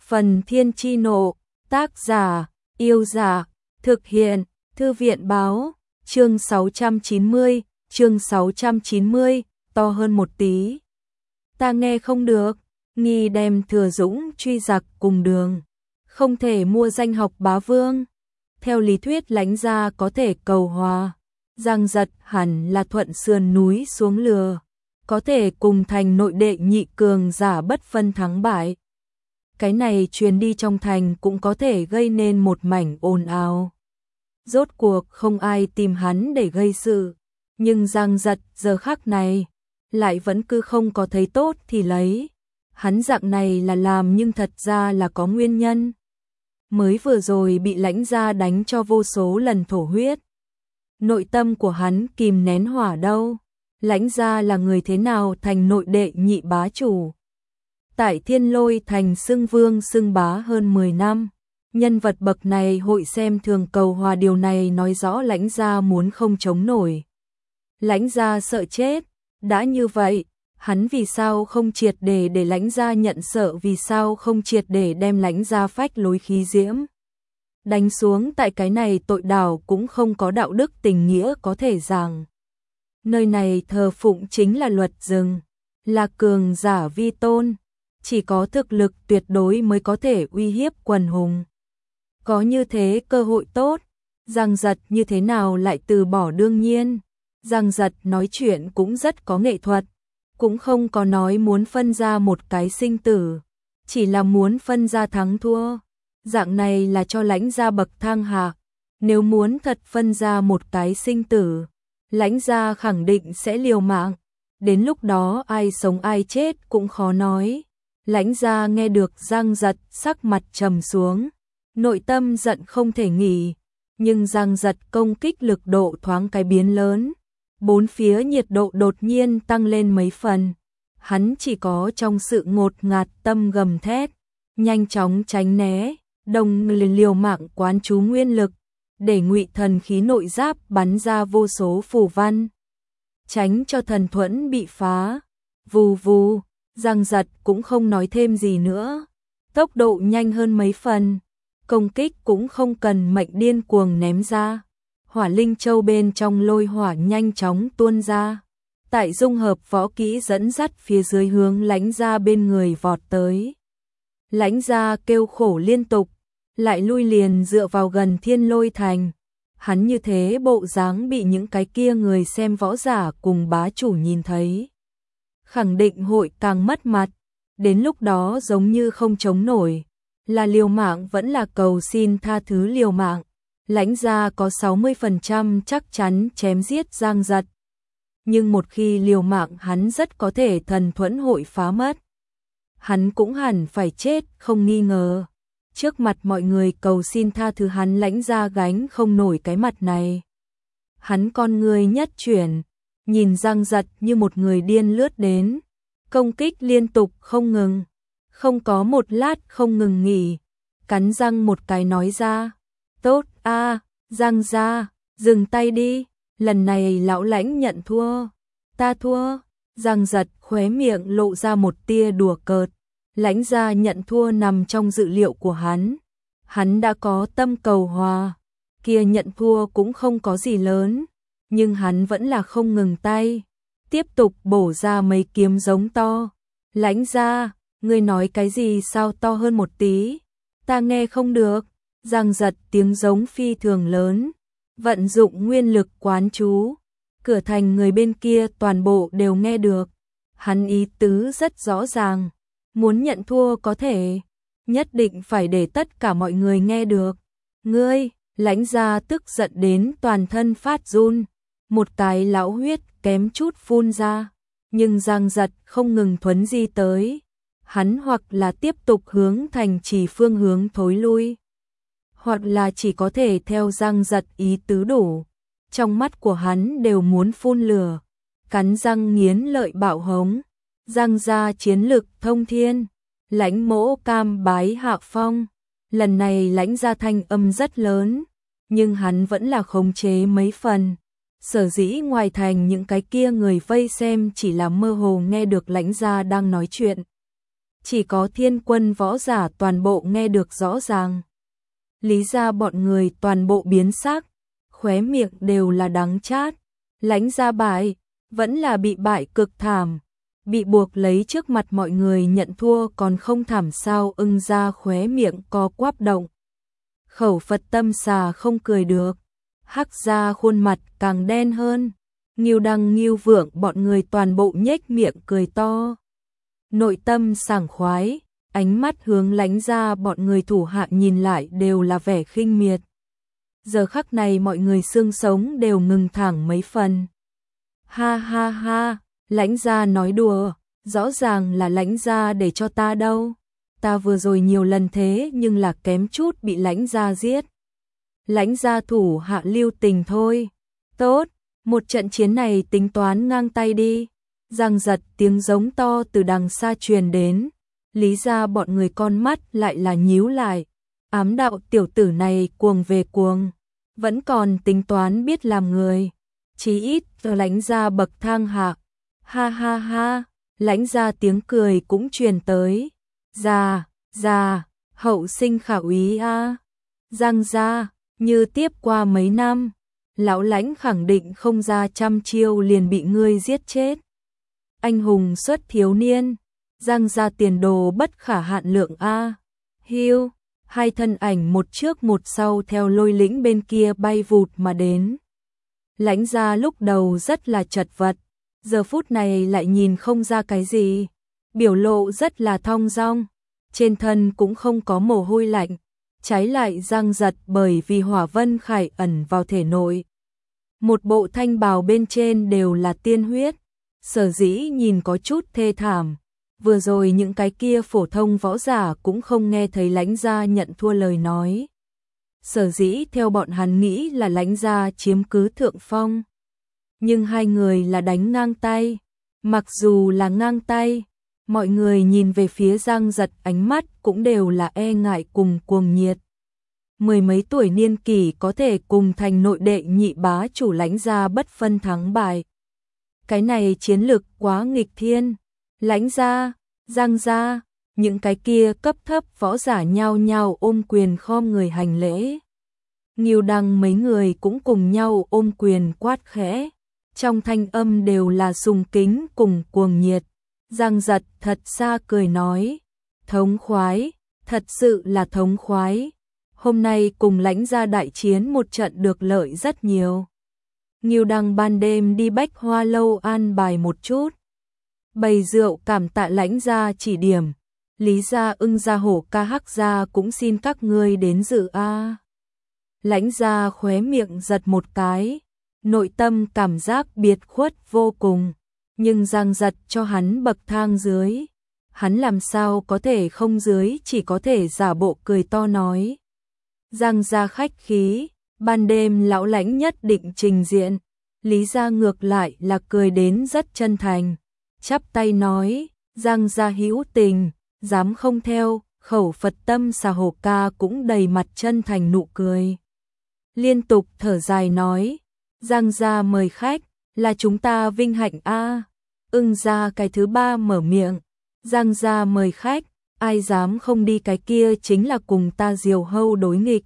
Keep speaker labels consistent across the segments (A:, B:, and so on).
A: Phần Thiên Chi Nộ, tác giả, Yêu Giả, thực hiện, Thư viện Báo, chương 690, to hơn một tí. Ta nghe không được, nghi đem Thừa Dũng truy giặc cùng đường, không thể mua danh học bá vương. Theo lý thuyết Lãnh gia có thể cầu hòa, Giang Giật hẳn là thuận sườn núi xuống lừa, có thể cùng thành nội đệ nhị cường giả bất phân thắng bại. Cái này truyền đi trong thành cũng có thể gây nên một mảnh ồn ào. Rốt cuộc không ai tìm hắn để gây sự, nhưng Giang Giật giờ khắc này lại vẫn cứ không có thấy tốt thì lấy. Hắn dạng này là làm nhưng thật ra là có nguyên nhân. Mới vừa rồi bị Lãnh gia đánh cho vô số lần thổ huyết. Nội tâm của hắn kìm nén hỏa đâu. Lãnh gia là người thế nào thành nội đệ nhị bá chủ. Tại Thiên Lôi thành xưng vương xưng bá hơn 10 năm. Nhân vật bậc này hội xem thường cầu hòa, điều này nói rõ Lãnh gia muốn không chống nổi. Lãnh gia sợ chết, đã như vậy, hắn vì sao không triệt để Lãnh gia nhận sợ, vì sao không triệt để đem Lãnh gia phách lối khí diễm đánh xuống. Tại cái này tội đảo cũng không có đạo đức tình nghĩa có thể rằng. Nơi này thờ phụng chính là luật rừng, là cường giả vi tôn, chỉ có thực lực tuyệt đối mới có thể uy hiếp quần hùng. Có như thế cơ hội tốt, Giang Giật như thế nào lại từ bỏ? Đương nhiên, Giang Giật nói chuyện cũng rất có nghệ thuật, cũng không có nói muốn phân ra một cái sinh tử, chỉ là muốn phân ra thắng thua. Dạng này là cho Lãnh gia bậc thang hạ, nếu muốn thật phân ra một cái sinh tử, Lãnh gia khẳng định sẽ liều mạng, đến lúc đó ai sống ai chết cũng khó nói. Lãnh gia nghe được Giang Giật sắc mặt trầm xuống, nội tâm giận không thể nghỉ, nhưng Giang Giật công kích lực độ thoáng cái biến lớn, bốn phía nhiệt độ đột nhiên tăng lên mấy phần. Hắn chỉ có trong sự ngột ngạt tâm gầm thét, nhanh chóng tránh né, đồng liều mạng quán chú nguyên lực, để ngụy thần khí nội giáp bắn ra vô số phù văn, tránh cho thần thuẫn bị phá. Vù vù, Giang Giật cũng không nói thêm gì nữa, tốc độ nhanh hơn mấy phần, công kích cũng không cần mệnh điên cuồng ném ra. Hỏa linh châu bên trong lôi hỏa nhanh chóng tuôn ra, tại dung hợp võ kỹ dẫn dắt phía dưới hướng Lãnh gia bên người vọt tới. Lãnh gia kêu khổ liên tục, lại lui liền dựa vào gần Thiên Lôi thành. Hắn như thế bộ dáng bị những cái kia người xem võ giả cùng bá chủ nhìn thấy, khẳng định hội càng mất mặt, đến lúc đó giống như không chống nổi, là liều mạng vẫn là cầu xin tha thứ liều mạng. Lãnh gia có 60% chắc chắn chém giết Giang Giật, nhưng một khi liều mạng hắn rất có thể thần thuẫn hội phá mất, hắn cũng hẳn phải chết không nghi ngờ. Trước mặt mọi người cầu xin tha thứ hắn, Lãnh gia gánh không nổi cái mặt này. Hắn con người nhất chuyển, nhìn Giang Giật như một người điên lướt đến, công kích liên tục không ngừng, không có một lát không ngừng nghỉ, cắn răng một cái nói ra, tốt a, Giang gia, dừng tay đi, lần này lão Lãnh nhận thua, ta thua. Giang Giật khóe miệng lộ ra một tia đùa cợt. Lãnh gia nhận thua nằm trong dự liệu của hắn đã có tâm cầu hòa, kia nhận thua cũng không có gì lớn, nhưng hắn vẫn là không ngừng tay, tiếp tục bổ ra mấy kiếm giống to. Lãnh gia, ngươi nói cái gì sao to hơn một tí, ta nghe không được. Giang Giật tiếng giống phi thường lớn, vận dụng nguyên lực quán chú, cửa thành người bên kia toàn bộ đều nghe được. Hắn ý tứ rất rõ ràng, muốn nhận thua có thể, nhất định phải để tất cả mọi người nghe được. Ngươi, Lãnh gia tức giận đến toàn thân phát run, một cái lão huyết kém chút phun ra, nhưng Giang Giật không ngừng thuấn di tới, hắn hoặc là tiếp tục hướng thành trì phương hướng thối lui, hoặc là chỉ có thể theo Giang Giật ý tứ đủ. Trong mắt của hắn đều muốn phun lửa, cắn răng nghiến lợi bạo hống. Giang gia chiến lực thông thiên, Lãnh mỗ cam bái hạ phong. Lần này Lãnh gia thanh âm rất lớn, nhưng hắn vẫn là khống chế mấy phần. Sở dĩ ngoài thành những cái kia người vây xem chỉ là mơ hồ nghe được Lãnh gia đang nói chuyện. chỉ có Thiên Quân võ giả toàn bộ nghe được rõ ràng. Lý gia bọn người toàn bộ biến sắc, khóe miệng đều là đắng chát. Lãnh gia bại, vẫn là bị bại cực thảm, bị buộc lấy trước mặt mọi người nhận thua còn không thảm sao. Ưng gia khóe miệng co quắp động. Khẩu Phật tâm xà không cười được. Hắc gia khuôn mặt càng đen hơn. Ngưu Đăng Ngưu Vượng bọn người toàn bộ nhếch miệng cười to. Nội tâm sảng khoái, ánh mắt hướng Lãnh gia bọn người thủ hạ nhìn lại đều là vẻ khinh miệt. Giờ khắc này mọi người xương sống đều ngừng thẳng mấy phần. Ha ha ha, Lãnh gia nói đùa, rõ ràng là Lãnh gia để cho ta đâu. Ta vừa rồi nhiều lần thế nhưng là kém chút bị Lãnh gia giết. Lãnh gia thủ hạ lưu tình thôi. Tốt, một trận chiến này tính toán ngang tay đi. Giang giật tiếng giống to từ đằng xa truyền đến. Lý gia bọn người con mắt lại là nhíu lại. Ám đạo tiểu tử này cuồng về cuồng, vẫn còn tính toán biết làm người. Chí ít Lãnh gia bậc thang hạ. Ha ha ha, Lãnh gia tiếng cười cũng truyền tới. Già, hậu sinh khả úy a. Giang gia, như tiếp qua mấy năm, lão Lãnh khẳng định không ra trăm chiêu liền bị ngươi giết chết. Anh hùng xuất thiếu niên, Giang gia tiền đồ bất khả hạn lượng a. Hiu, hai thân ảnh một trước một sau theo Lôi Lĩnh bên kia bay vụt mà đến. Lãnh gia lúc đầu rất là chật vật, giờ phút này lại nhìn không ra cái gì, biểu lộ rất là thong dong, trên thân cũng không có mồ hôi lạnh, trái lại Giang giật bởi vì hỏa vân khải ẩn vào thể nội. Một bộ thanh bào bên trên đều là tiên huyết, sở dĩ nhìn có chút thê thảm. Vừa rồi những cái kia phổ thông võ giả cũng không nghe thấy Lãnh gia nhận thua lời nói. Sở dĩ theo bọn hắn nghĩ là Lãnh gia chiếm cứ thượng phong. Nhưng hai người là đánh ngang tay. Mặc dù là ngang tay, mọi người nhìn về phía Giang giật ánh mắt cũng đều là e ngại cùng cuồng nhiệt. Mười mấy tuổi niên kỷ có thể cùng thành nội đệ nhị bá chủ Lãnh gia bất phân thắng bại. Cái này chiến lực quá nghịch thiên. Lãnh gia, Giang gia, những cái kia cấp thấp võ giả nhao nhao ôm quyền khom người hành lễ. Ngưu Đăng mấy người cũng cùng nhau ôm quyền quát khẽ, trong thanh âm đều là sùng kính cùng cuồng nhiệt. Giang giật thật xa cười nói, thống khoái, thật sự là thống khoái. Hôm nay cùng Lãnh gia đại chiến một trận được lợi rất nhiều. Ngưu Đăng ban đêm đi Bách Hoa lâu an bài một chút. Bày rượu cảm tạ Lãnh gia chỉ điểm. Lý gia, Ưng gia, Hổ ca, Hắc gia cũng xin các ngươi đến dự a. Lãnh gia khóe miệng giật một cái, nội tâm cảm giác biệt khuất vô cùng, nhưng Giang giật cho hắn bậc thang dưới, hắn làm sao có thể không dưới, chỉ có thể giả bộ cười to nói. Giang gia khách khí, ban đêm lão Lãnh nhất định trình diện. Lý gia ngược lại là cười đến rất chân thành, chắp tay nói, Giang gia hữu tình, dám không theo. Khẩu Phật tâm xà Hổ ca cũng đầy mặt chân thành nụ cười. Liên tục thở dài nói, Giang gia mời khách, là chúng ta vinh hạnh a. Ưng gia cái thứ ba mở miệng, Giang gia mời khách, ai dám không đi, cái kia chính là cùng ta Diều Hâu đối nghịch.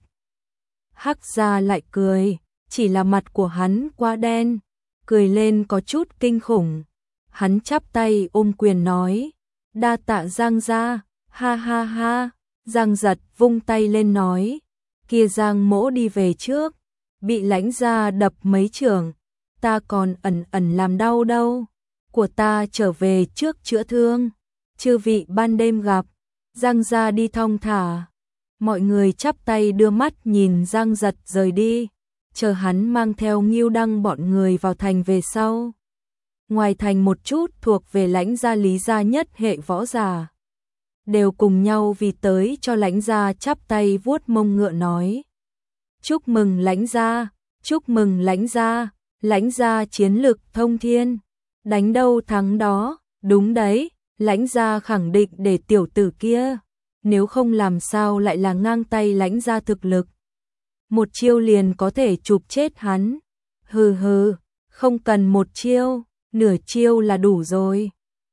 A: Hắc gia lại cười, chỉ là mặt của hắn quá đen, cười lên có chút kinh khủng. Hắn chắp tay ôm quyền nói, đa tạ Giang gia, ha ha ha. Giang giật vung tay lên nói, kia Giang mỗ đi về trước, bị Lãnh gia đập mấy chưởng, ta còn ẩn ẩn làm đau đâu, của ta trở về trước chữa thương, chư vị ban đêm gặp. Giang gia đi thong thả. Mọi người chắp tay đưa mắt nhìn Giang giật rời đi, chờ hắn mang theo Ngưu Đăng bọn người vào thành về sau. Ngoài thành một chút thuộc về Lãnh gia, Lý gia nhất hệ võ giả đều cùng nhau vì tới cho Lãnh gia chắp tay vuốt mông ngựa nói, chúc mừng Lãnh gia, chúc mừng Lãnh gia, Lãnh gia chiến lực thông thiên, đánh đâu thắng đó. Đúng đấy, Lãnh gia khẳng định để tiểu tử kia, nếu không làm sao lại là ngang tay Lãnh gia thực lực, một chiêu liền có thể chụp chết hắn. Hừ hừ, không cần một chiêu, nửa chiêu là đủ rồi.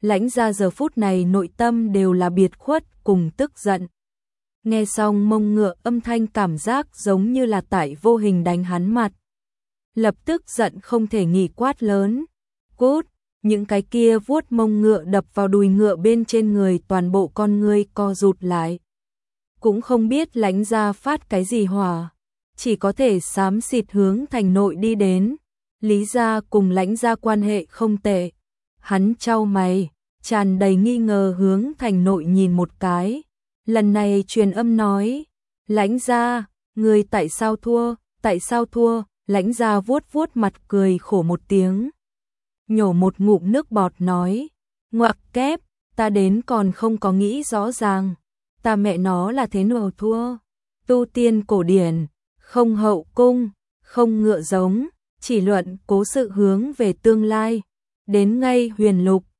A: Lãnh gia giờ phút này nội tâm đều là biệt khuất cùng tức giận. Nghe xong mông ngựa âm thanh cảm giác giống như là tại vô hình đánh hắn mặt. Lập tức giận không thể nghỉ quát lớn. Cút, những cái kia vuốt mông ngựa đập vào đùi ngựa bên trên người, toàn bộ con ngươi co rụt lại. Cũng không biết Lãnh gia phát cái gì hỏa, chỉ có thể xám xịt hướng thành nội đi đến. Lý gia cùng Lãnh gia quan hệ không tệ. Hắn chau mày, tràn đầy nghi ngờ hướng thành nội nhìn một cái. Lần này truyền âm nói, Lãnh gia, người tại sao thua, tại sao thua? Lãnh gia vuốt vuốt mặt cười khổ một tiếng. Nhổ một ngụm nước bọt nói, ngoặc kép, ta đến còn không có nghĩ rõ ràng. Ta mẹ nó là thế nào thua? Tu tiên cổ điển, không hậu cung, không ngựa giống, chỉ luận cố sự hướng về tương lai. Đến ngay huyền lục,